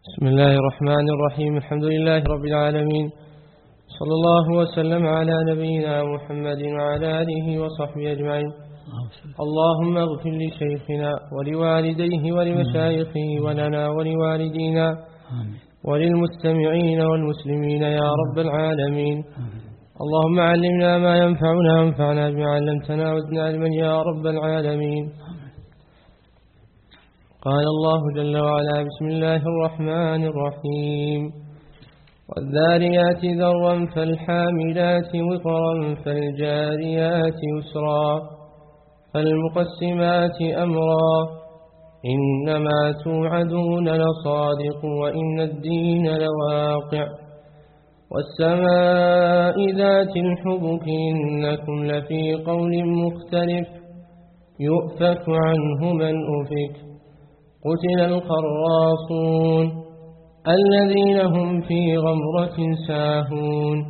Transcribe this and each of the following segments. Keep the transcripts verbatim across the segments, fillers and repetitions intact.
بسم الله الرحمن الرحيم. الحمد لله رب العالمين، صلى الله وسلم على نبينا محمد وعلى آله وصحبه أجمعين. اللهم اغفر لشيخنا ولوالديه ولمشايخه ولنا ولوالدينا وللمستمعين والمسلمين يا رب العالمين. اللهم علمنا ما ينفعنا وانفعنا بما علمتنا وزدنا علما يا رب العالمين. قال الله جل وعلا: بسم الله الرحمن الرحيم. والذاريات ذروا فالحاملات وقرا فالجاريات يسرا فالمقسمات أمرا إنما توعدون لصادق وإن الدين لواقع والسماء ذات الحبك إنكم لفي قول مختلف يؤفك عنه من أفك قتل الخراصون الذين هم في غمرة ساهون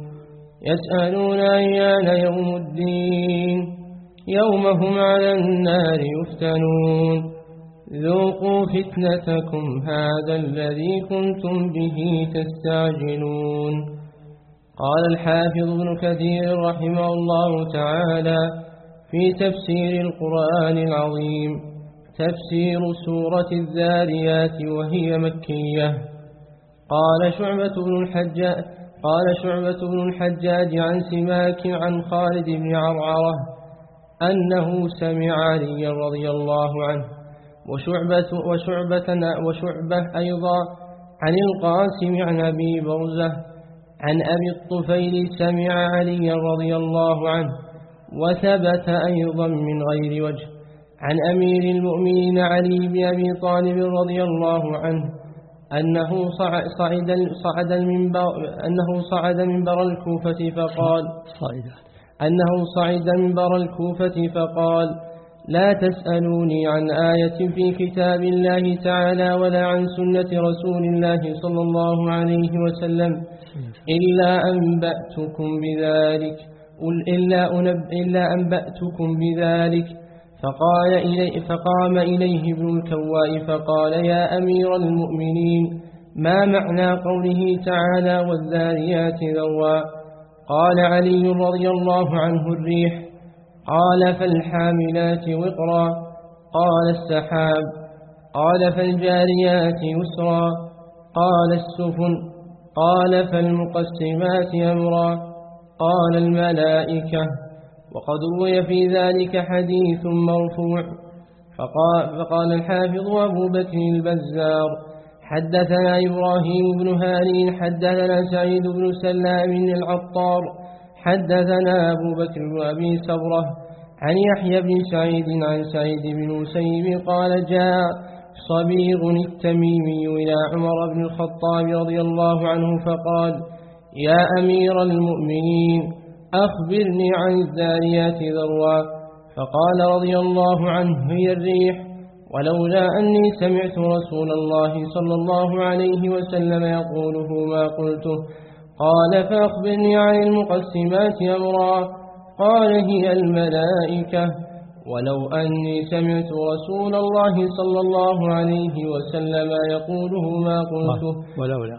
يسألون أيان يوم الدين يوم هم على النار يفتنون ذوقوا فتنتكم هذا الذي كنتم به تستعجلون. قال الحافظ ابن كثير رحمه الله تعالى في تفسير القرآن العظيم: تفسير سورة الذاريات وهي مكية. قال شعبة بن الحجاج قال شعبة بن الحجاج عن سماك عن خالد بن عرعرة أنه سمع علي رضي الله عنه وشعبة وشعبة وشعبة أيضا عن القاسم عن أبي برزة عن أبي الطفيل سمع علي رضي الله عنه، وثبت أيضا من غير وجه عن أمير المؤمنين علي بن أبي طالب رضي الله عنه أنه صعد صعد المنبر أنه صعد منبر الكوفة فقال أنه صعد منبر الكوفة فقال: لا تسألوني عن آية في كتاب الله تعالى ولا عن سنة رسول الله صلى الله عليه وسلم إلا أنبأتكم بذلك إلا أنب إلا أنبأتكم بذلك. فقال إلي فقام إليه ابن الكواء فقال: يا أمير المؤمنين، ما معنى قوله تعالى والذاريات ذروا؟ قال علي رضي الله عنه: الريح. قال: فالحاملات وقرا؟ قال: السحاب. قال: فالجاريات يسرا؟ قال: السفن. قال: فالمقسمات أمرا؟ قال: الملائكة. وقد روي في ذلك حديث مرفوع. فقال, فقال الحافظ أبو بكر البزار: حدثنا إبراهيم بن هاني حدثنا سعيد بن سلام العطار حدثنا أبو بكر بن أبي سبرة عن يحيى بن سعيد عن سعيد بن مسيب قال: جاء صبيغ التميمي إلى عمر بن الخطاب رضي الله عنه فقال: يا أمير المؤمنين، أخبرني عن الذاريات ذروا. فقال رضي الله عنه: هي الريح، ولولا أني سمعت رسول الله صلى الله عليه وسلم يقوله ما قلته. قال: فأخبرني عن المقسمات أمرا. قال: هي الملائكة، ولو أني سمعت رسول الله صلى الله عليه وسلم يقوله ما قلته. ولولا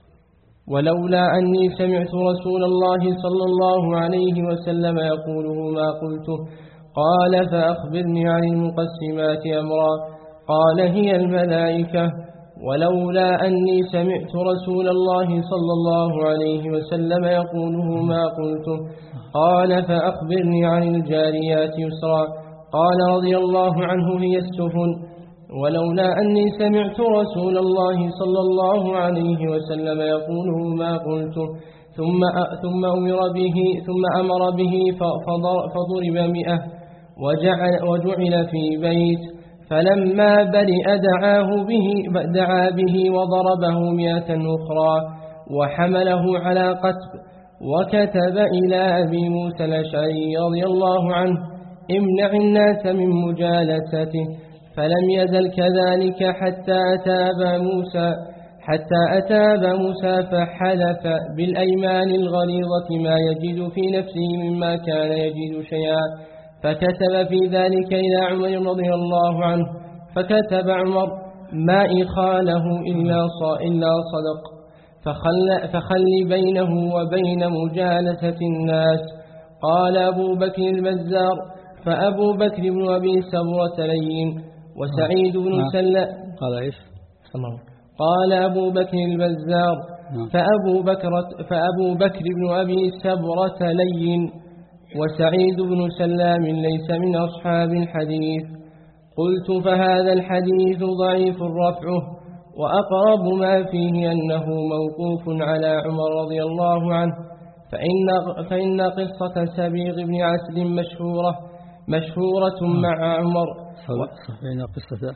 ولولا أني سمعت رسول الله صلى الله عليه وسلم يقوله ما قلته. قال: فأخبرني عن المقسمات أمرا. قال: هي الملائكة، ولولا أني سمعت رسول الله صلى الله عليه وسلم يقوله ما قلته. قال: فأخبرني عن الجاريات يسرا. قال رضي الله عنه: هي السفن، ولولا أني سمعت رسول الله صلى الله عليه وسلم يقوله ما قلته. ثم ثم أمر به ثم أمر به فضرب مئة وجعل وجعل في بيت، فلما برئ دعاه به دعا به وضربه مئة أخرى وحمله على قتب، وكتب إلى أبي موسى الأشعري رضي الله عنه: امنع الناس من مجالسته. فلم يزل كذلك حتى أتى أبا موسى حتى أتى أبا موسى فحلف بالأيمان الغليظة ما يجد في نفسه مما كان يجد شيئا، فكتب في ذلك إلى عمر رضي الله عنه. فكتب عمر: ما إخاله إلا إلا صدق، فخل, فخل بينه وبين مجالسة الناس. قال أبو بكر البزار: فأبو بكر بن أبي سبرة لين، وسعيد بن سلام. قال إيش؟ قال أبو بكر البزار: فأبو بكر, فأبو بكر بن أبي سبرة لين، وسعيد بن سلام ليس من أصحاب الحديث. قلت: فهذا الحديث ضعيف رفعه، وأقرب ما فيه أنه موقوف على عمر رضي الله عنه، فإن, فإن قصة سبيغ بن عسل مشهورة مشهورة مع عمر. فإن قصة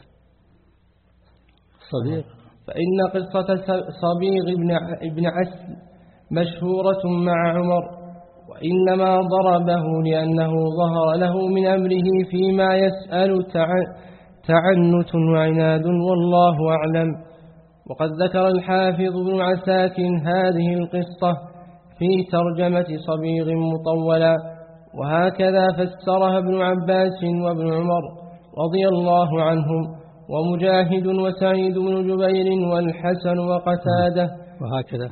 صبيغ فإن قصة صبيغ بن عسل مشهورة مع عمر، وإنما ضربه لأنه ظهر له من أمره فيما يسأل تعنت وعناد، والله أعلم. وقد ذكر الحافظ بن عساكر هذه القصة في ترجمة صبيغ مطولا، وهكذا فسرها ابن عباس وابن عمر رضي الله عنهم، ومجاهد وسعيد بن جبير والحسن وقتاده. وهكذا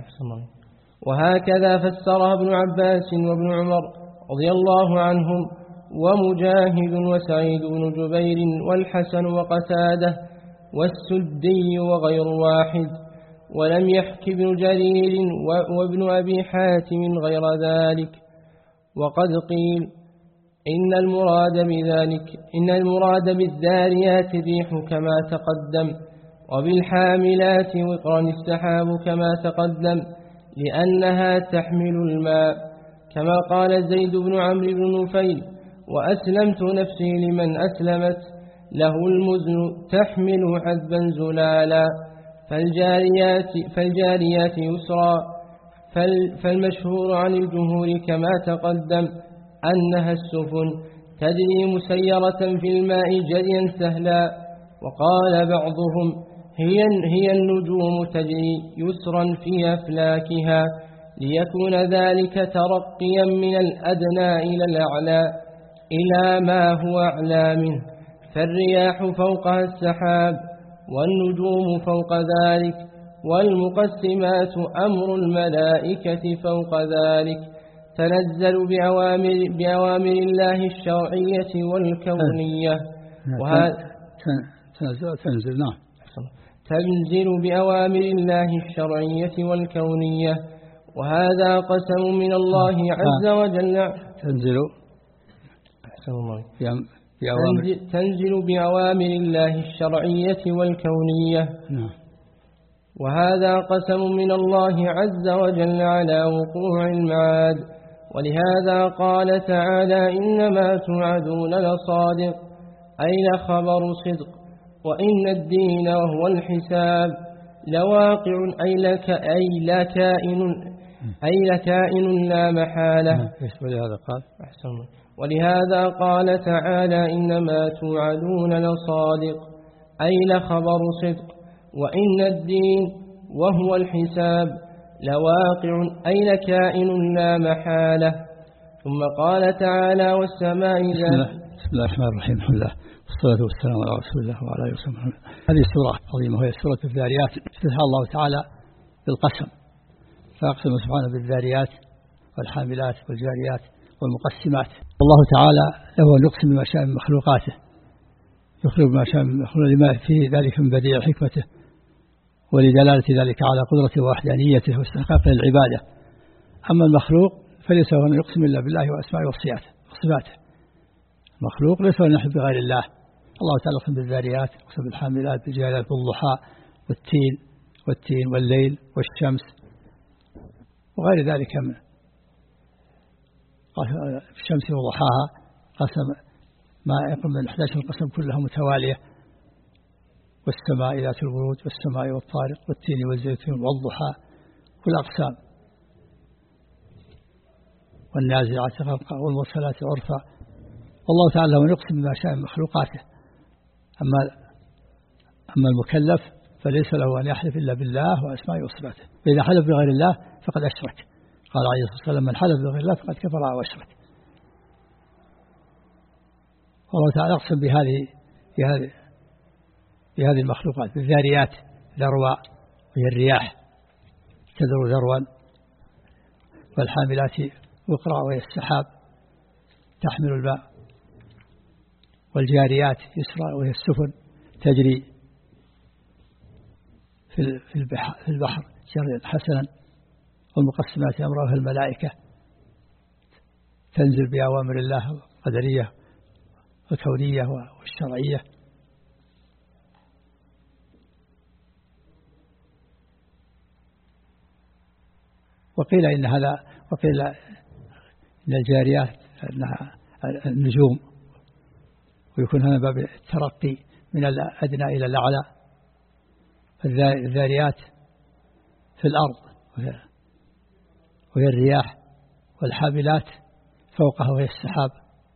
وهكذا فسرها ابن عباس وابن عمر رضي الله عنهم، ومجاهد وسعيد بن جبير والحسن وقتاده والسدي وغير واحد. ولم يحك ابن جرير وابن أبي حاتم غير ذلك. وقد قيل إن المراد بذلك إن المراد بالذاريات الريح كما تقدم، وبالحاملات وقرا السحاب كما تقدم، لأنها تحمل الماء، كما قال زيد بن عمرو بن نفيل: وأسلمت نفسي لمن أسلمت له المزن تحمل عذبا زلالا. فالجاريات, فالجاريات يسرا. فالمشهور عن الجمهور كما تقدم أنها السفن تجري مسيرة في الماء جريا سهلا. وقال بعضهم: هي, هي النجوم تجري يسرا في أفلاكها، ليكون ذلك ترقيا من الأدنى إلى الأعلى إلى ما هو أعلى منه. فالرياح فوقها السحاب، والنجوم فوق ذلك، والمقسمات أمر الملائكة فوق ذلك، تنزل بأوامر, بأوامر الله الشرعية والكونية. وهذا تنزل, تنزل, نعم. تنزل بأوامر الله الشرعية والكونية. وهذا قسم من الله عز وجل. تنزل تنزل, تنزل بأوامر الله الشرعية والكونية. نعم. وهذا قسم من الله عز وجل على وقوع المعاد. ولهذا قال تعالى: إنما توعدون لصادق، أي لخبر صدق، وإن الدين وهو الحساب لواقع، أي لك أي لكائن أي لكائن لا محالة. ولهذا قال أحسن ولهذا قال تعالى: إنما توعدون لصادق، أي لخبر صدق، وإن الدين وهو الحساب لواقع، أي لكائن لا محالة. ثم قال تعالى: والسماء ذات. بسم الله الرحمن الرحيم. الحمد لله والصلاة والسلام على رسول الله وعلى آله وصحبه. هذه السورة عظيمة وهي سورة الذاريات. افتتحها الله تعالى بالقسم، فأقسم سبحانه بالذاريات والحاملات والجاريات والمقسمات. والله تعالى له أن يقسم بما شاء من مخلوقاته، يخرج بما شاء من مخلوقاته لما في ذلك من بديع حكمته، ولدلالة ذلك على قدرته ووحدانيته واستحقاق العبادة. أما المخلوق فليس هو أن يقسم إلا بالله وأسمائه وصفاته. المخلوق ليس هو أن يحب بغير الله. الله تعالى يقسم بالذاريات، يقسم بالحاملات، بالجاريات، بالضحى والتين والتين والليل والشمس وغير ذلك من الشمس وضحاها. قسم ما يقوم من إحدى عشر قسم كلها متوالية، والسماء ذات البروج والسماء والطارق والتين والزيتون والضحى، كل أقسام، والنازعات غرقا والمرسلات عرفا. والله تعالى هو يقسم بما شاء من مخلوقاته. أما أما المكلف فليس له أن يحلف إلا بالله وأسمائه وصفاته، فإذا حلف بغير الله فقد أشرك. قال عليه الصلاة والسلام: من حلف بغير الله فقد كفر وأشرك. والله تعالى أقسم بهذه بهذه في هذه المخلوقات. بالذاريات ذروا وهي الرياح تذر ذروا، والحاملات وقرا وهي السحاب تحمل الماء، والجاريات يسرا وهي السفن تجري في البحر جريا حسنا، والمقسمات أمرها الملائكة تنزل بأوامر الله القدرية والكونية والشرعية. وقيل إن هذا وقيل إن الجاريات أنها النجوم، ويكون هذا باب الترقي من الأدنى إلى الأعلى. الذاريات في الأرض وهي الرياح، والحاملات فوقها وهي السحاب،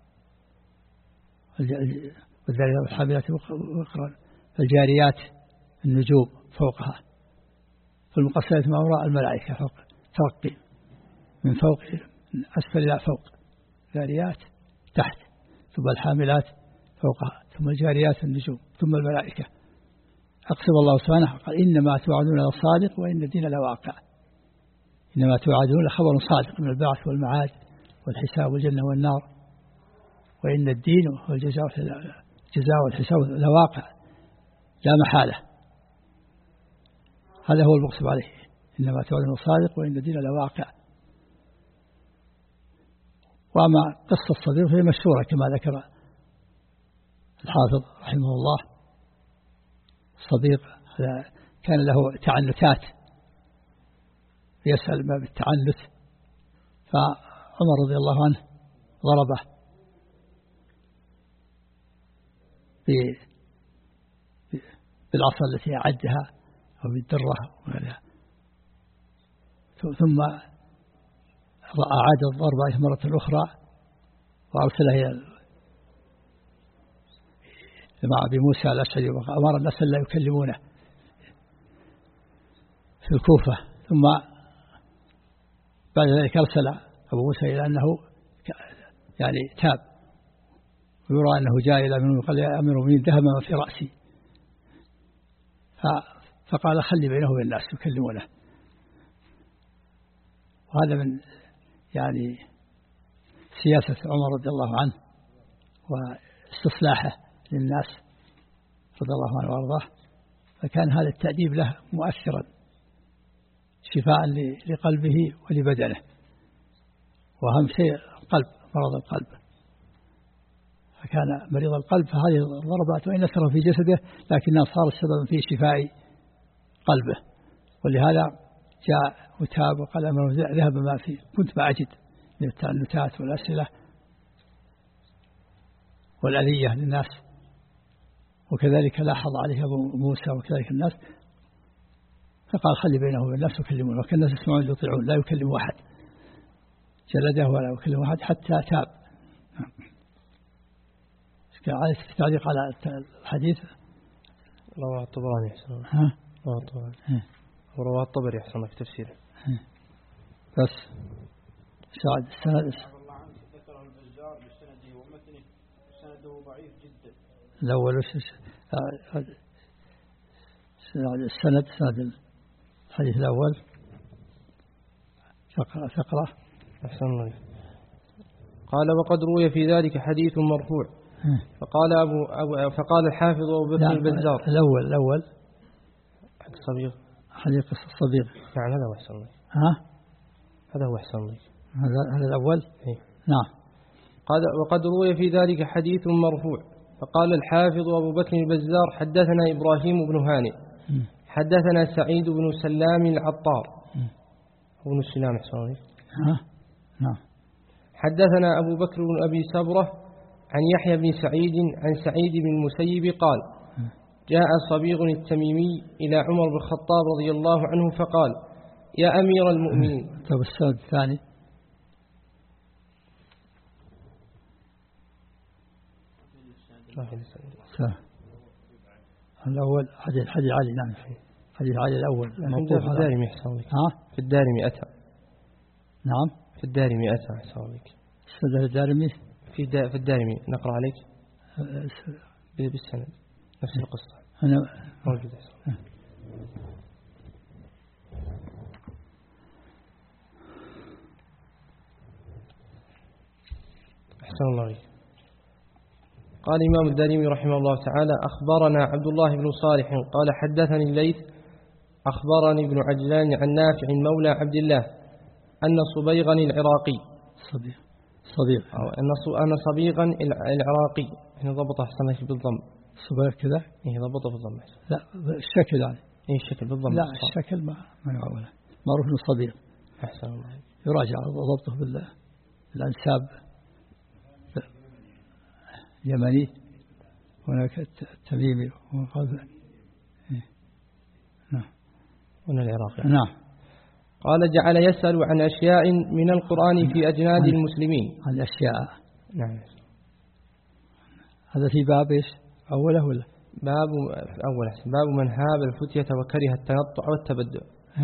والذاريات والحاملات وقرا، الجاريات النجوم فوقها، والمقسمات ما وراء الملائكة فوق ترقي من فوق من أسفل إلى فوق، ذاريات تحت، ثم الحاملات فوقها، ثم الجاريات النجوم، ثم الملائكة. أقسم الله سبحانه قال إنما توعدون لصادق وإن الدين لواقع. إنما توعدون لخبر صادق من البعث والمعاد والحساب والجنة والنار، وإن الدين والجزاء الجزاء والحساب لواقع لا محالة. هذا هو المقسم عليه، إنما توعدون لصادق وإن الدين لواقع. وأما قصة الصديق فهي مشهورة كما ذكر الحافظ رحمه الله. الصديق كان له تعنتات يسأل ما بالتعنت، فعمر رضي الله عنه ضربه بالعصا التي أعدها أو بالدرة، ثم أعاد الضربة مرة أخرى وأرسله مع أبي موسى الأشعري وأمر الناس لا يكلمونه في الكوفة. ثم بعد ذلك أرسل أبو موسى إلى أنه يعني تاب، ويرى أنه جاء إلى منه وقال يا أمير المؤمنين ذهب ما في رأسي، فقال خلي بينه وبين الناس يكلمونه. وهذا من يعني سياسة عمر رضي الله عنه واستصلاحه للناس رضي الله عنه وارضاه، فكان هذا التأديب له مؤثرا شفاء لقلبه ولبدنه. وأهم شيء القلب، مرض القلب، فكان مريض القلب، فهذه الضربات وإن أثر في جسده لكنها صارت سببا في شفاء قلبه. ولهذا جاء وتاب وقال أمر ذهب ما فيه، كنت ما أجد من التعنتات والأسئلة والأذية للناس. وكذلك لاحظ عليه أبو موسى وكذلك الناس، فقال خلي بينه وبين الناس يكلمون، وكان الناس يسمعون يطيعون، لا يكلم أحد، جلده ولا يكلم أحد حتى تاب. عليه التعليق على الحديث رواه الطبراني أحسن. ها رواه الطبراني ورواه الطبري أحسن في تفسيره. بس سعد السند ذكر البزار بسنده ومتنه، سنده ضعيف جدا. الأول السند سند الحديث الأول فقرة فقرة أحسن الله. قال وقد روي في ذلك حديث مرفوع. فقال أبو, أبو فقال الحافظ أبو بكر البزار الأول الأول حديث الصبيغ، حديث الصبيغ يعني هذا هو أحسن الله. ها هذا هو أحسن الله، هذا هذا الأول. إيه؟ نعم. قال وقد روي في ذلك حديث مرفوع. فقال الحافظ أبو بكر البزار حدثنا إبراهيم بن هانئ حدثنا سعيد بن سلام العطار بن السلام أحسن الله. ها نعم. حدثنا أبو بكر بن أبي سبرة عن يحيى بن سعيد عن سعيد بن المسيب قال جاء صبيغ التميمي إلى عمر بن الخطاب رضي الله عنه فقال يا أمير المؤمنين. طب السند الثاني الأول حديث حديث علي. نعم حديث علي الأول في الدارمي أحسن لك. ها في الدارمي أتى. نعم في الدارمي أتى أحسن لك. السند الدارمي في دا في الدارمي نقرأ عليك بالسند نفس القصة. أنا موجود. أحسن الله عليك. قال الإمام الدارمي رحمه الله تعالى: أخبرنا عبد الله بن صالح قال حدثني الليث أخبرني ابن عجلان عن نافع مولى عبد الله أن صبيغا العراقي صبيغ صبيغ أو أن صبيغا العراقي هنا ضبطه أحسن بالضم صبيغ كذا إيه ضبطه بالضم لا الشكل يعني إيه الشكل بالضم لا الشكل ما ما يعوله معروف إنه صبيغ. أحسن الله يراجع ضبطه بالأنساب يمني هناك التميمي وقال نعم هنا العراقي نعم. قال: جعل يسأل عن أشياء من القرآن في أجناد المسلمين. عن أشياء نعم. هذا في باب إيش أوله ولا باب أول باب من هاب الفتية وكره التنطع والتبدع.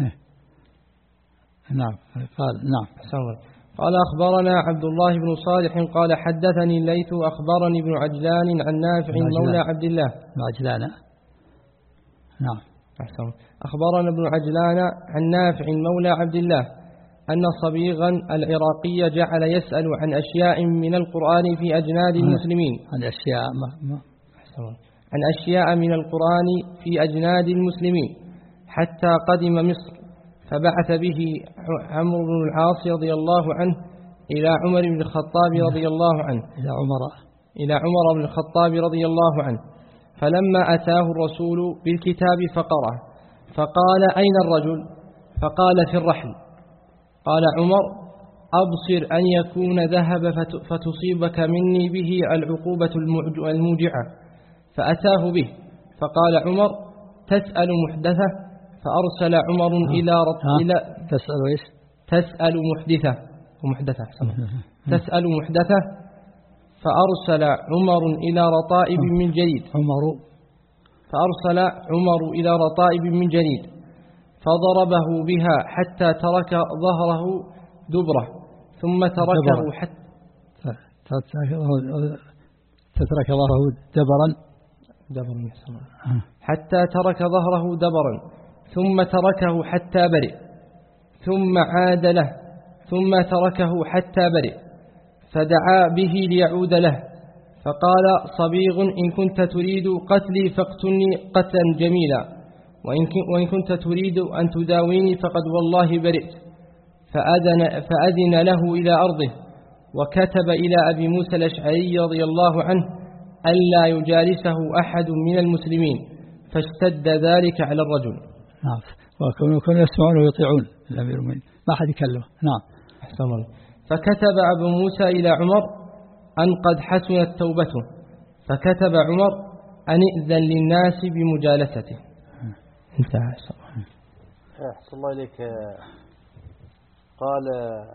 نعم قال نعم. أحسن. قال: أخبرنا عبد الله بن صالح قال حدثني الليث أخبرني ابن عجلان عن نافع مولى عبد الله. عجلان نعم. أحسن. أخبرنا ابن عجلان عن نافع مولى عبد الله أن صبيغا العراقي جعل يسأل عن أشياء من القرآن في أجناد المسلمين. عن أشياء ما ما أحسن. عن أشياء من القرآن في أجناد المسلمين حتى قدم مصر، فبعث به عمرو بن العاص رضي الله عنه إلى عمر بن الخطاب رضي الله عنه إلى عمر إلى عمر بن الخطاب رضي الله عنه فلما أتاه الرسول بالكتاب فقرأ فقال: أين الرجل؟ فقال: في الرحل. قال عمر: أبصر أن يكون ذهب فتصيبك مني به العقوبة الموجعة. فأتاه به فقال عمر: تسأل محدثة؟ فأرسل عمر آه. إلى رط... إلى تسأل إيش؟ تسأل محدثة ومحدثة تسأل محدثة. فأرسل عمر إلى رطائب من جريد عمر فأرسل عمر إلى رطائب من جريد فضربه بها حتى ترك ظهره دبره ثم تركه حتى تترك ظهره دبرا دبرا حتى ترك ظهره دبرا ثم تركه حتى برئ ثم عاد له ثم تركه حتى برئ فدعا به ليعود له فقال: صبيغ إن كنت تريد قتلي فاقتلني قتلا جميلا وإن كنت تريد أن تداويني فقد والله برئت. فأذن, فأذن له إلى أرضه وكتب إلى أبي موسى الأشعري رضي الله عنه ألا يجالسه أحد من المسلمين فاشتد ذلك على الرجل. نعم. وكانوا يسمعون ويطيعون الأمير المؤمنين ما حد يكلمه. نعم. أحسن الله. فكتب أبو موسى إلى عمر أن قد حسنت توبته فكتب عمر أن إذن للناس بمجالسته. انتهى. أحسن الله إليك. قال: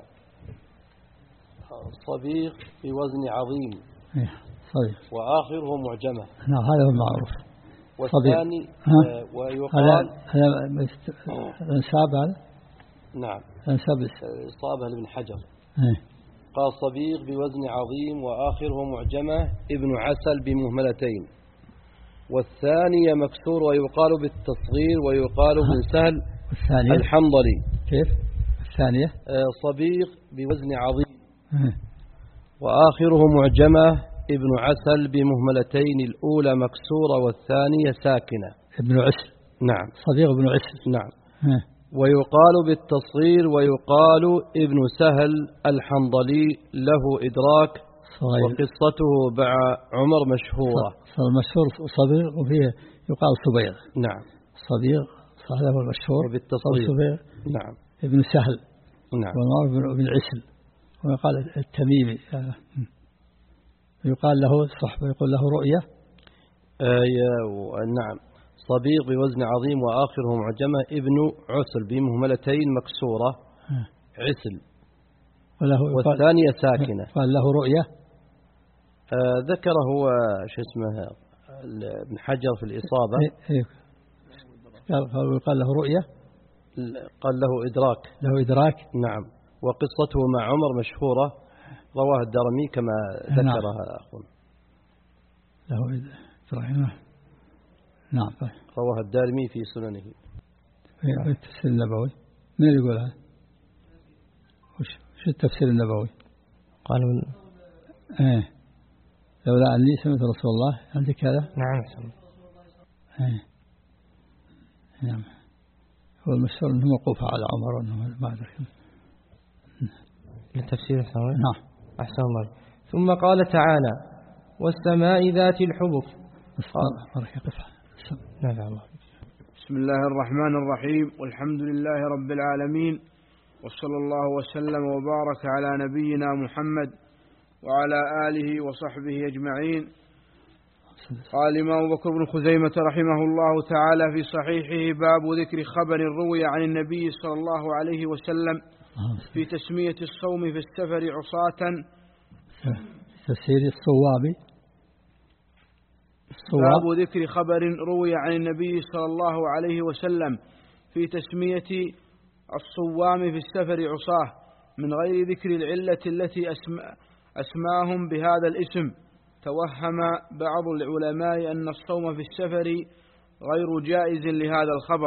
صبيغ بوزن عظيم صبيغ وآخره معجمة. نعم هذا هو المعروف. والثاني ويقال هذا الانساب هذا. نعم الانساب إصابة لابن حجر. ايه. قال: صبيغ بوزن عظيم وآخره معجمة ابن عسل بمهملتين. والثاني مكسور ويقال بالتصغير ويقال بالسهل الحنظلي. كيف الثانية؟ صبيغ بوزن عظيم ايه. وآخره معجمة ابن عسل بمهملتين، الأولى مكسورة والثانية ساكنة. ابن عسل. نعم. صبيغ ابن عسل. نعم. ايه. ويقال بالتصغير ويقال ابن سهل الحنظلي له إدراك صغير. وقصته مع عمر مشهورة. المشهور صبيغ وفيه يقال صبيغ. نعم. صبيغ هذا هو المشهور وبالتصغير. صبيغ. نعم. ابن سهل. نعم. والمعروف ابن عسل ويقال التميمي يقال له صحبة يقول له رؤية. آه نعم. صبيغ بوزن عظيم وآخره معجمة ابن عسل بمهملتين مكسورة عسل وله والثانية ساكنة. قال له رؤية. آه ذكره شو اسمه ابن حجر في الإصابة. إيه إيه. قال قال له رؤية. قال له إدراك. له إدراك. نعم. وقصته مع عمر مشهورة رواه الدارمي كما ذكرها أخونا. له إدراك. نعم طيب. رواه الدارمي في سننه. في التفسير النبوي من اللي يقولها؟ وش شو التفسير النبوي؟ قالوا ايه لولا أني سمعت رسول الله عندك هذا؟ نعم. ايه نعم. هو المشهور أنه موقوف على عمر وأنه ما أدري. للتفسير الثاني. نعم. أحسن الله. ثم قال تعالى: والسماء ذات الحبك. نعم. بسم الله الرحمن الرحيم، والحمد لله رب العالمين، وصلى الله وسلم وبارك على نبينا محمد وعلى آله وصحبه أجمعين. قال الإمام أبو بكر بن خزيمة رحمه الله تعالى في صحيحه: باب ذكر خبر روي عن النبي صلى الله عليه وسلم في تسمية الصوم في السفر عصاة. تفسير الصواب. باب ذكر خبر روي عن النبي صلى الله عليه وسلم في تسمية الصوام في السفر عصاة من غير ذكر العلة التي أسمى أسماهم بهذا الاسم. توهم بعض العلماء أن الصوم في السفر غير جائز لهذا الخبر.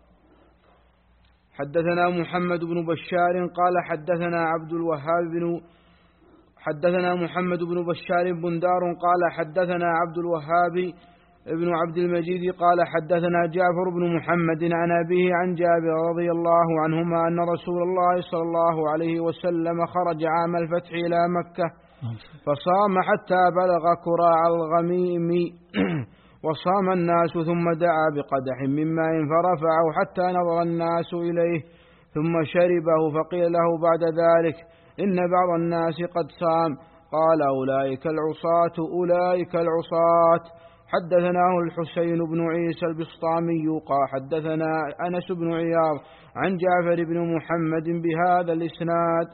حدثنا محمد بن بشار قال حدثنا عبد الوهاب بن حدثنا محمد بن بشار بندار قال حدثنا عبد الوهاب ابن عبد المجيد قال حدثنا جعفر بن محمد عن أبيه عن جابر رضي الله عنهما أن رسول الله صلى الله عليه وسلم خرج عام الفتح إلى مكة فصام حتى بلغ كراع الغميم وصام الناس ثم دعا بقدح من ماء فرفعه حتى نظر الناس إليه ثم شربه فقيل له بعد ذلك: إن بعض الناس قد صام. قال: أولئك العصاة أولئك العصاة. حدثناه الحسين بن عيسى البسطامي قال حدثنا أنس بن عياض عن جعفر بن محمد بهذا الإسناد.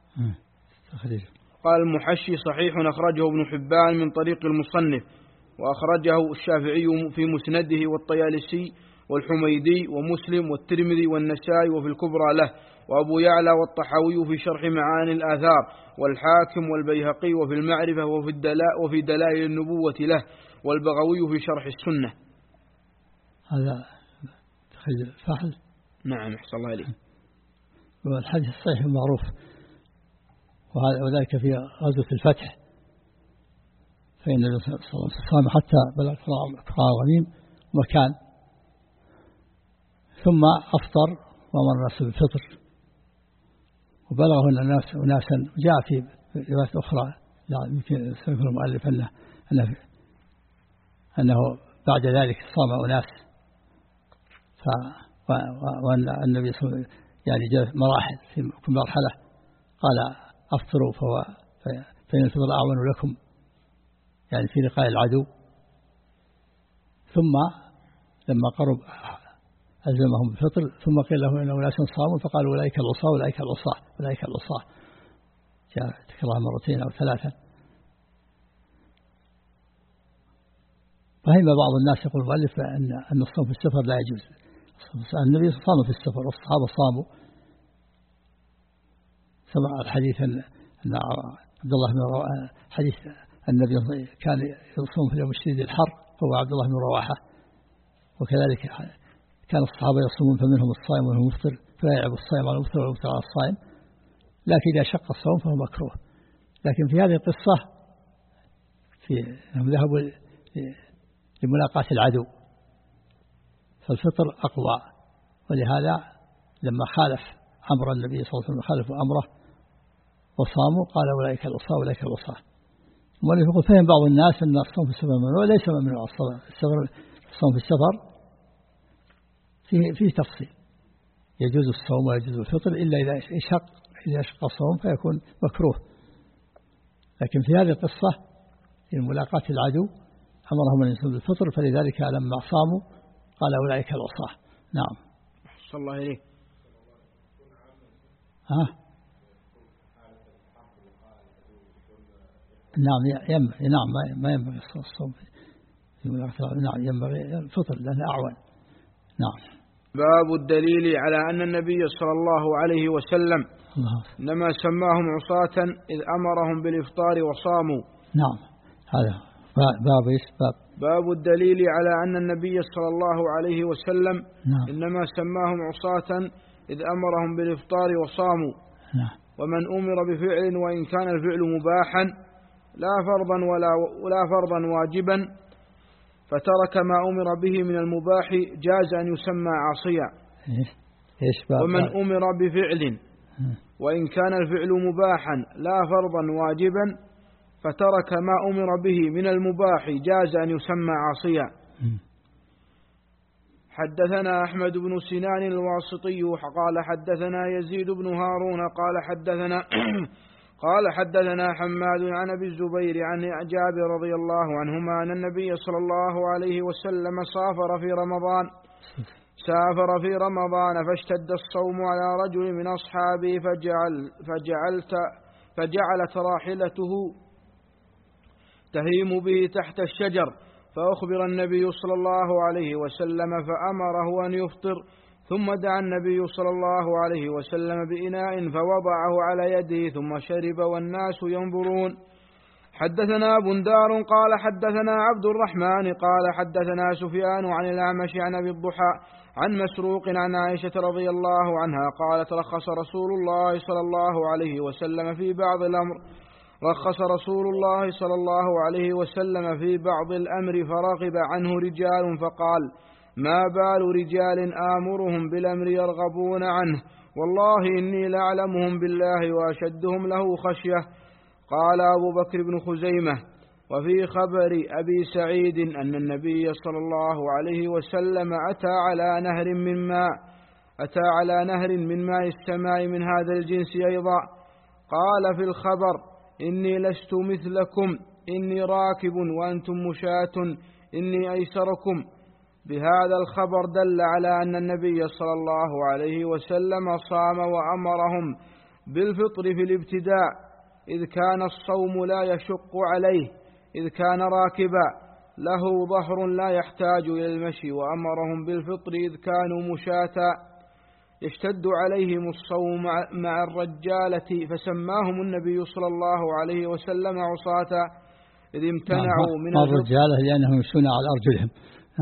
قال المحشي: صحيح أخرجه ابن حبان من طريق المصنف، وأخرجه الشافعي في مسنده والطيالسي والحميدي ومسلم والترمذي والنسائي وفي الكبرى له، وأبو يعلى والطحاوي في شرح معاني الآثار، والحاكم والبيهقي وفي المعرفة وفي الدلاء وفي دلائل النبوة له، والبغوي في شرح السنة. هذا تخيل فحل. نعم أحسن الله إليه. والحديث الصحيح معروف، وذلك في غزوة الفتح، فإن النبي صلى الله عليه وسلم صام حتى بلغ كراع الغميم مكان، ثم أفطر وأمر الناس بالفطر، وبلغه الناس أناسا. جاء في روايات أخرى يمكن يذكر المؤلف أنه أنه أنه بعد ذلك صام أناس، وأن النبي صلى الله عليه وسلم يعني جاء مراحل، في كل مرحلة قال: أفطروا فإن الفطر أعون لكم، يعني في لقاء العدو. ثم لما قرب ألزمهم بالفطر، ثم قيل لهم إن أناسا صاموا فقالوا: أولئك العصاة أولئك العصاة أولئك العصاة. جاء تكررها مرتين أو ثلاثة. فهم بعض الناس يقول المؤلف أن أن الصوم في السفر لا يجوز. النبي صام في السفر والصحابة صاموا. سمع الحديث أن عبد الله بن رواحة، حديث النبي كان يصوم في اليوم الشديد الحر فهو عبد الله بن رواحة، وكذلك كان الصحابة يصومون فمنهم الصائم ومنهم المفطر، فلا يعب الصائم على المفطر والمفطر على الصائم، لكن إذا شق الصوم فهو مكروه. لكن في هذه القصة في أنهم ذهبوا لملاقاة العدو، فالفطر أقوى، ولهذا لما خالف أمر النبي صلى الله عليه وسلم خالفوا أمره وصاموا قال: أولئك العصاة أولئك العصاة. المؤلف يقول: فهم بعض الناس أن الصوم في السفر ممنوع. ليس ممنوع. الصوم في السفر فيه, فيه تفصيل، يجوز الصوم ويجوز الفطر إلا إذا شق إذا شق الصوم فيكون مكروه. لكن في هذه القصة في ملاقاة العدو أمرهم أن يصوموا الفطر، فلذلك لما صاموا قال: أولئك العصاة. نعم. صلى الله عليه. ها نعم ينبغي. نعم ما ينبغي الصوم في ملاقاة العدو. نعم ينبغي الفطر لأنه أعون. نعم. باب الدليل على أن النبي صلى الله عليه وسلم إنما سماهم عصاة إذ أمرهم بالإفطار وصاموا. نعم. هذا باب إيش؟ باب باب الدليل على أن النبي صلى الله عليه وسلم نعم. إنما سماهم عصاة إذ أمرهم بالإفطار وصاموا. نعم. ومن أمر بفعل وإن كان الفعل مباحا لا فرضا ولا ولا فرضا واجبا فترك ما أمر به من المباح جاز أن يسمى عاصيا. ومن أمر بفعل وإن كان الفعل مباحا لا فرضا واجبا فترك ما أمر به من المباح جاز أن يسمى عاصيا. حدثنا أحمد بن سنان الواسطي قال حدثنا يزيد بن هارون قال حدثنا قال حدثنا حماد عن أبي الزبير عن جابر رضي الله عنهما أن النبي صلى الله عليه وسلم سافر في رمضان سافر في رمضان فاشتد الصوم على رجل من أصحابه فجعل فجعلت فجعلت راحلته تهيم به تحت الشجر فأخبر النبي صلى الله عليه وسلم فأمره أن يفطر ثم دعا النبي صلى الله عليه وسلم بإناء فوضعه على يده ثم شرب والناس ينظرون. حدثنا بندار قال حدثنا عبد الرحمن قال حدثنا سفيان عن الأعمش عن أبي الضحى عن مسروق عن عائشة رضي الله عنها قالت رخص رسول الله صلى الله عليه وسلم في بعض الأمر رخص رسول الله صلى الله عليه وسلم في بعض الأمر فرغب عنه رجال فقال ما بال رجال آمرهم بالأمر يرغبون عنه والله إني لأعلمهم بالله وأشدهم له خشية. قال أبو بكر بن خزيمة وفي خبر أبي سعيد أن النبي صلى الله عليه وسلم أتى على نهر من ماء أتى على نهر من ماء السماء من هذا الجنس أيضا. قال في الخبر إني لست مثلكم إني راكب وأنتم مشاة إني أيسركم. بهذا الخبر دل على أن النبي صلى الله عليه وسلم صام وأمرهم بالفطر في الابتداء إذ كان الصوم لا يشق عليه إذ كان راكبا له ظهر لا يحتاج إلى المشي وأمرهم بالفطر إذ كانوا مشاة يشتد عليهم الصوم مع الرجالة فسماهم النبي صلى الله عليه وسلم عصاة إذ امتنعوا من الرجالة لأنهم يمشون على أرجلهم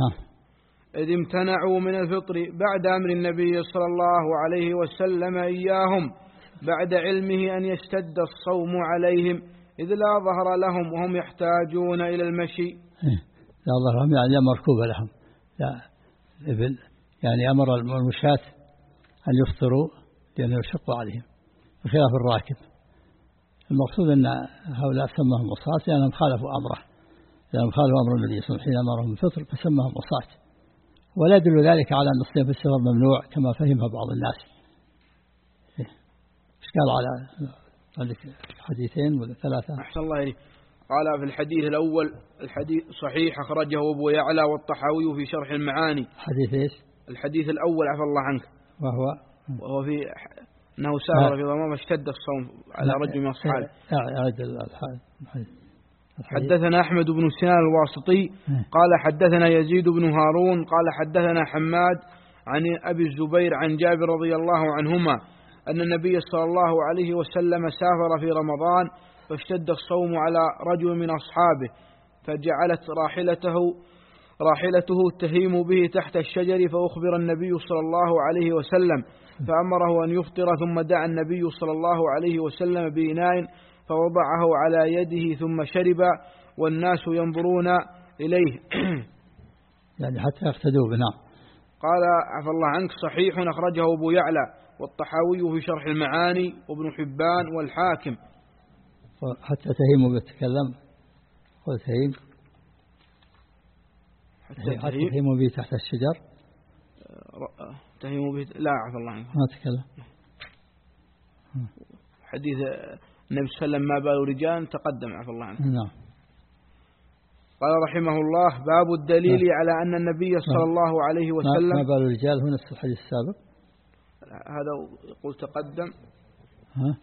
إذ امتنعوا من الفطر بعد أمر النبي صلى الله عليه وسلم إياهم بعد علمه أن يشتد الصوم عليهم إذ لا ظهر لهم وهم يحتاجون إلى المشي. لا ظهر لهم يعني لا مركوب لهم لا إبل يعني أمر المشاة أن يفطروا لأنه يشق عليهم بخلاف الراكب. المقصود أن هؤلاء سماهم عصاة لأنهم خالفوا أمره لأنهم خالفوا أمر النبي صلى الله عليه وسلم حين أمرهم بالفطر فسماهم عصاة. ولا يدل ذلك على أن الصيام في السفر ممنوع كما فهمها بعض الناس. إيش قال على حديثين ولا ثلاثة؟ أحسن الله إليك. قال في الحديث الأول الحديث صحيح أخرجه أبو يعلى والطحاوي في شرح المعاني. حديث إيش؟ الحديث الأول عفى الله عنك وهو وهو في أنه سافر في ضمام اشتد الصوم على رجل من أصحابه. حدثنا أحمد بن سنان الواسطي قال حدثنا يزيد بن هارون قال حدثنا حماد عن أبي الزبير عن جابر رضي الله عنهما أن النبي صلى الله عليه وسلم سافر في رمضان فاشتد الصوم على رجل من أصحابه فجعلت راحلته راحلته تهيم به تحت الشجر فأخبر النبي صلى الله عليه وسلم فأمره أن يفطر ثم دعا النبي صلى الله عليه وسلم بإناء فوضعه على يده ثم شرب والناس ينظرون إليه. يعني حتى يقتدوا بنا. قال عفى الله عنك صحيح أخرجه أبو يعلى والطحاوي في شرح المعاني وابن حبان والحاكم. حتى تهيم بتكلم قل تهيم حتى تهيم به تحت الشجر تهيم به لا عفى الله عنك ما تكلم. حديث النبي صلى الله عليه وسلم ما بال رجال تقدم عفى الله عنه. نعم. قال رحمه الله باب الدليل نعم. على أن النبي صلى الله عليه وسلم ما بال رجال هنا الحديث السابق هذا يقول تقدم ها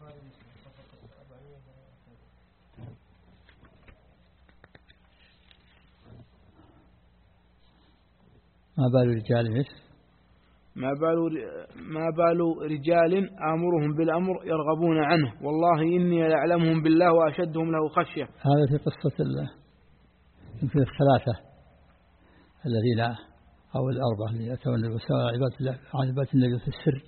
ما بال رجال ايش؟ ما بال ما بال رجال آمرهم بالأمر يرغبون عنه والله إني لأعلمهم بالله وأشدهم له خشية. هذا في قصة الله يمكن الثلاثة الذين أو الأربعة الذين أتوا النبي صلى الله عليه وسلم عن عبادة النبي في السر.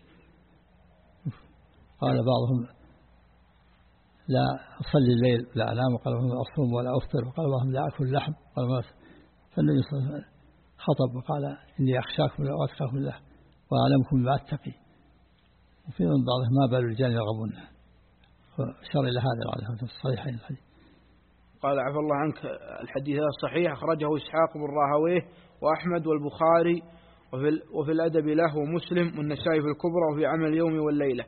قال بعضهم لا أصلي الليل لا أنام، وقال بعضهم أصوم ولا أفطر، وقال بعضهم لا أكل لحم. قال ما فالنبي صلى الله عليه وسلم خطب وقال إني أخشاكم وأتقاكم الله وأعلمكم بما أتقي. وفي من بعضهم ما بال الرجال يرغبون، وأشار إلى هذا على الصحيحين الحديث. قال عفى الله عنك الحديث هذا صحيح، أخرجه إسحاق بن راهويه وأحمد والبخاري وفي, وفي الأدب له ومسلم والنسائي في الكبرى وفي عمل اليوم والليلة.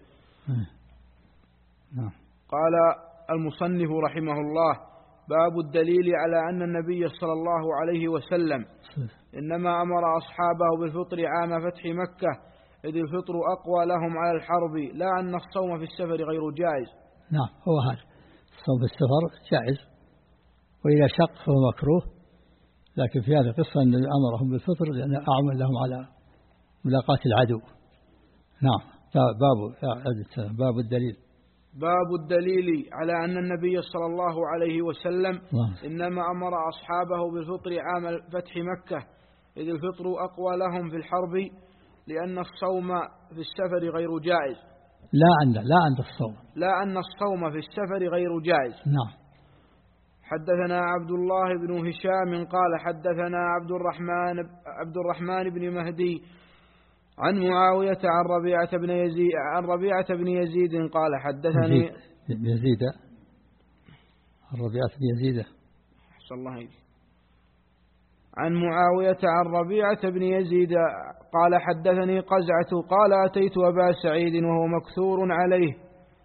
نعم. قال المصنف رحمه الله: باب الدليل على أن النبي صلى الله عليه وسلم إنما أمر أصحابه بالفطر عام فتح مكة إذ الفطر أقوى لهم على الحرب، لا أن الصوم في السفر غير جائز. نعم، هو هذا الصوم في السفر جائز، وإذا شق فهو مكروه، لكن في هذه القصة أن أمرهم بالفطر لأن أعمل لهم على ملاقاة العدو. نعم. باب باب الدليل باب الدليل على أن النبي صلى الله عليه وسلم إنما أمر أصحابه بالفطر عام فتح مكة إذ الفطر أقوى لهم في الحرب لأن الصوم في السفر غير جائز. لا عند لا عند الصوم لا أن الصوم في السفر غير جائز. نعم. حدثنا عبد الله بن هشام قال حدثنا عبد الرحمن عبد الرحمن بن مهدي عن معاوية عن ربيعة بن يزيد عن ربيعة بن يزيد قال حدثني يزيد عن ربيعة بن يزيد أحسن الله إليك عن معاوية عن ربيعة بن يزيد قال حدثني قزعة قال أتيت أبا سعيد وهو مكثور عليه.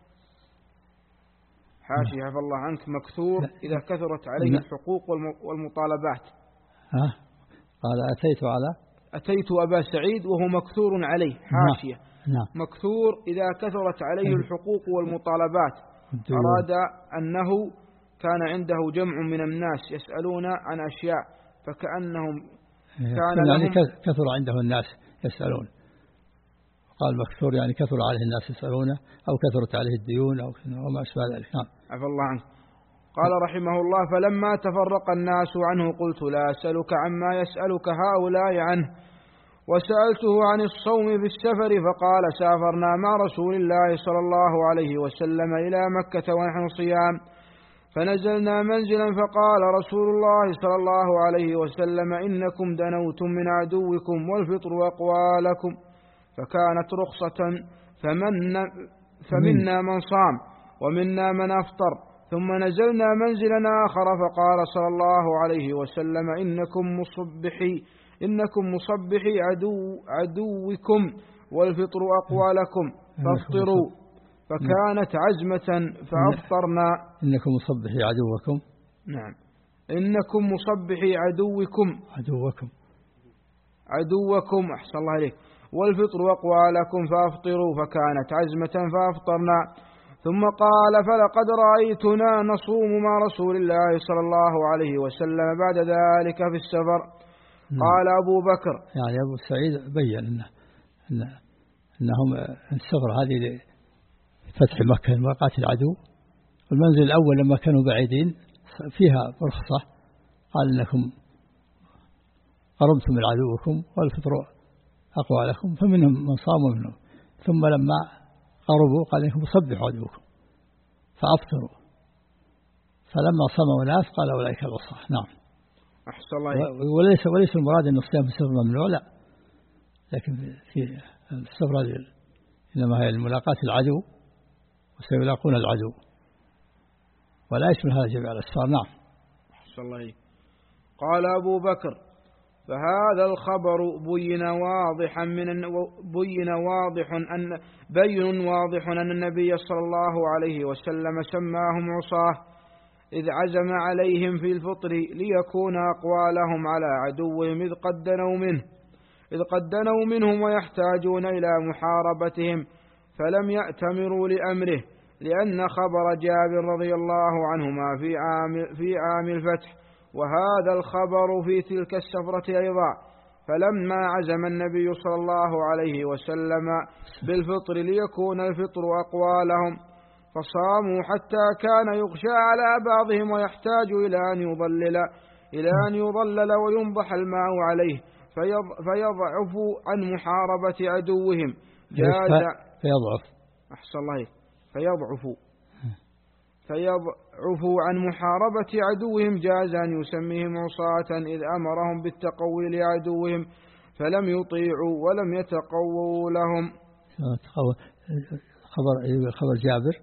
حاشي عفى الله عنك، مكثور إذا كثرت عليه الحقوق والمطالبات. ها قال أتيت على أتيت أبا سعيد وهو مكثور عليه. حاشية. نعم. مكثور إذا كثرت عليه الحقوق والمطالبات، أراد أنه كان عنده جمع من الناس يسألون عن أشياء فكأنهم كان يعني لهم كثر عنده الناس يسألون. قال مكثور يعني كثر عليه الناس يسألونه أو كثرت عليه الديون أو وما أشبه ذلك. عفى الله عنه. قال رحمه الله: فلما تفرق الناس عنه قلت لا أسألك عما يسألك هؤلاء عنه، وسألته عن الصوم في السفر فقال: سافرنا مع رسول الله صلى الله عليه وسلم إلى مكة ونحن صيام، فنزلنا منزلا فقال رسول الله صلى الله عليه وسلم: إنكم دنوتم من عدوكم والفطر أقوى لكم، فكانت رخصة فمن فمنا من صام ومنا من أفطر. ثم نزلنا منزلا آخر فقال صلى الله عليه وسلم: إنكم مصبحي إنكم مصبحي عدو عدوكم والفطر أقوى لكم فافطروا، فكانت عزمة فأفطرنا. إنكم مصبحي عدوكم. نعم. إنكم مصبحي عدوكم عدوكم عدوكم أحسن الله عليك، والفطر أقوى لكم فأفطروا، فكانت عزمة فأفطرنا. ثم قال: فلقد رأيتنا نصوم مع رسول الله صلى الله عليه وسلم بعد ذلك في السفر. قال أبو بكر يعني أبو سعيد بيّن إنه إن إنهم السفر هذه لفتح مكة لملاقاة العدو، والمنزل الأول لما كانوا بعيدين فيها رخصة، قال إنكم قربتم من عدوكم والفطر أقوى لكم، فمنهم من صام ومنهم. ثم لما قربوا قال إنكم صبحوا عدوكم فأفطروا، فلما صاموا الناس قال أولئك العصاة. نعم. أحسن الله. وليس وليس المراد أن الصيام في السفر ممنوع، لا، لكن في السفر إنما هي الملاقاة العدو وسيلاقون العدو، ولا يشمل هذا جميع الأسفار. نعم. أحسن الله. قال أبو بكر: فهذا الخبر بين واضحا من بين واضح أن بين واضح أن النبي صلى الله عليه وسلم سماهم عصاه إذ عزم عليهم في الفطر ليكون أقوى لهم على عدوهم إذ قد دنوا منه إذ قد دنوا منهم ويحتاجون إلى محاربتهم، فلم يأتمروا لأمره، لأن خبر جابر رضي الله عنهما في عام في عام الفتح، وهذا الخبر في تلك السفرة أيضا. فلما عزم النبي صلى الله عليه وسلم بالفطر ليكون الفطر أقوى لهم فصاموا حتى كان يغشى على بعضهم ويحتاج إلى أن يضلل إلى أن يضلل وينضح الماء عليه فيضعف عن محاربة عدوهم جاز فيضعف أحسن الله فيضعف فيضعف عن محاربة عدوهم جاز أن يسميهم عصاة إذ أمرهم بالتقوي لعدوهم فلم يطيعوا ولم يتقووا لهم. خبر خبر جابر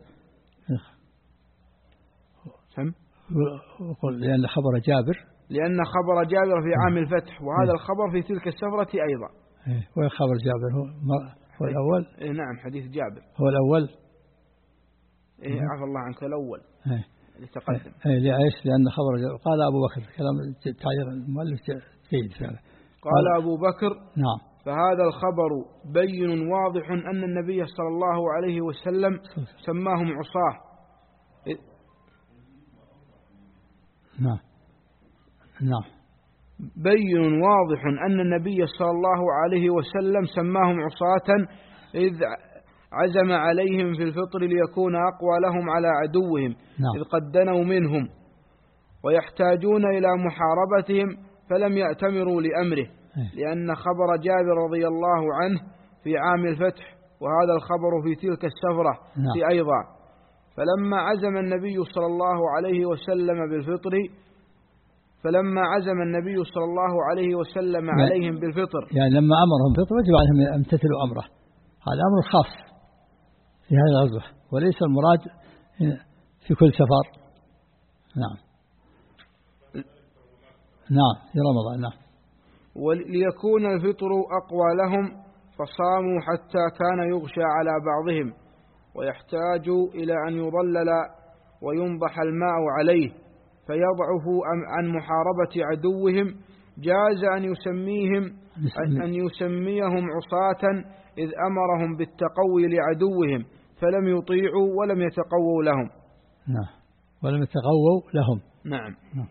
سم وقل لأن خبر جابر لأن خبر جابر في عام الفتح وهذا الخبر في تلك السفرة أيضا. وين خبر جابر هو, هو الأول؟ إيه نعم حديث جابر هو الأول. إيه عفى الله عنك الأول إيه اللي تقدم. إيه ليش؟ لأن خبر جابر قال أبو بكر كلام تعير المؤلف جيد فعلا. قال أبو بكر نعم فهذا الخبر بين واضح أن النبي صلى الله عليه وسلم سماهم عصاه. نعم نعم بين واضح أن النبي صلى الله عليه وسلم سماهم عصاة إذ عزم عليهم في الفطر ليكون أقوى لهم على عدوهم نعم. إذ قد دنوا منهم ويحتاجون إلى محاربتهم فلم يأتمروا لأمره لأن خبر جابر رضي الله عنه في عام الفتح وهذا الخبر في تلك السفرة نعم. في أيضا فلما عزم النبي صلى الله عليه وسلم بالفطر فلما عزم النبي صلى الله عليه وسلم يعني عليهم بالفطر يعني لما أمرهم بالفطر وجب عليهم أن يمتثلوا أمره. هذا أمر خاص في هذه الغزوة وليس المراد في كل سفر. نعم نعم في رمضان. نعم وليكون الفطر أقوى لهم فصاموا حتى كان يغشى على بعضهم ويحتاج إلى أن يضلل وينضح الماء عليه فيضعفوا عن محاربة عدوهم جاز أن يسميهم أن يسميهم عصاة إذ أمرهم بالتقوي لعدوهم فلم يطيعوا ولم يتقووا لهم. نعم ولم يتقووا لهم. نعم نعم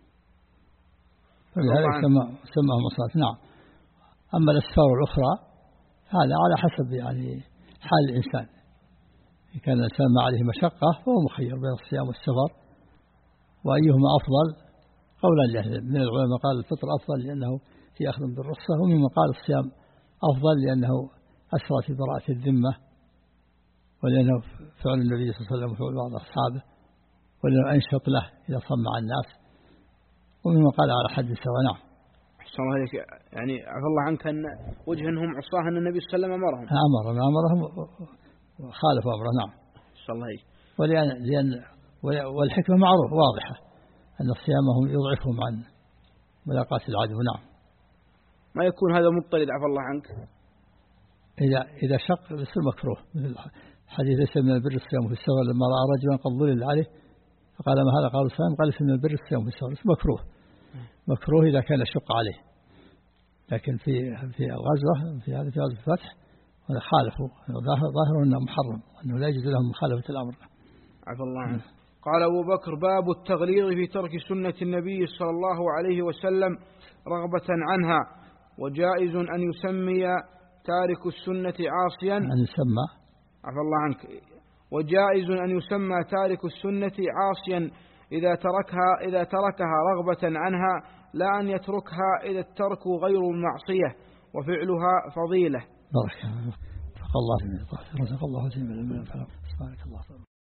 فلذلك سماهم عصاة. نعم أما الأسفار الأخرى هذا على حسب يعني حال الإنسان. إن كان الإنسان ما عليه مشقة فهو مخير بين الصيام والسفر وأيهما أفضل قولا له. من العلماء قال الفطر أفضل لأنه في أخذ بالرخصة وممن قال الصيام أفضل لأنه أسرى في براءة الذمة ولأنه فعل النبي صلى الله عليه وسلم وفعل بعض أصحابه ولأنه أنشط له إذا صام مع الناس وممن قال على حد سواء. نعم أحسن الله عليك يعني عفى الله عنك أن وجه أنهم عصاه أن النبي صلى الله عليه وسلم أمرهم أمرهم أمرهم وخالفوا أمره. نعم أحسن الله عليك ولأن لأن والحكمة معروف واضحة أن صيامهم يضعفهم عن ملاقاة العدو. نعم ما يكون هذا مضطرد عفى الله عنك إذا إذا شق يصير مكروه مثل حديث ليس من البر الصيام في السفر لما رأى رجلا قد ظلل عليه فقال ما هذا قال الصيام قال ليس من البر الصيام في السفر مكروه مكروه إذا كان يشق عليه لكن في في الغزوة في هذا في غزوة الفتح خالفوا ظاهر أنه محرم أنه لا يجوز لهم مخالفة الأمر. عفى الله عنه. قال أبو بكر باب التغليظ في ترك سنة النبي صلى الله عليه وسلم رغبة عنها وجائز أن يسمي تارك السنة عاصيا أن يسمى عفى الله عنك وجائز أن يسمى تارك السنة عاصيا إذا تركها إذا تركها رغبة عنها لا أن يتركها إذا الترك غير المعصية وفعلها فضيلة. بارك الله فيك. الله رزق الله جميعا من الفلاح. سبحانك الله.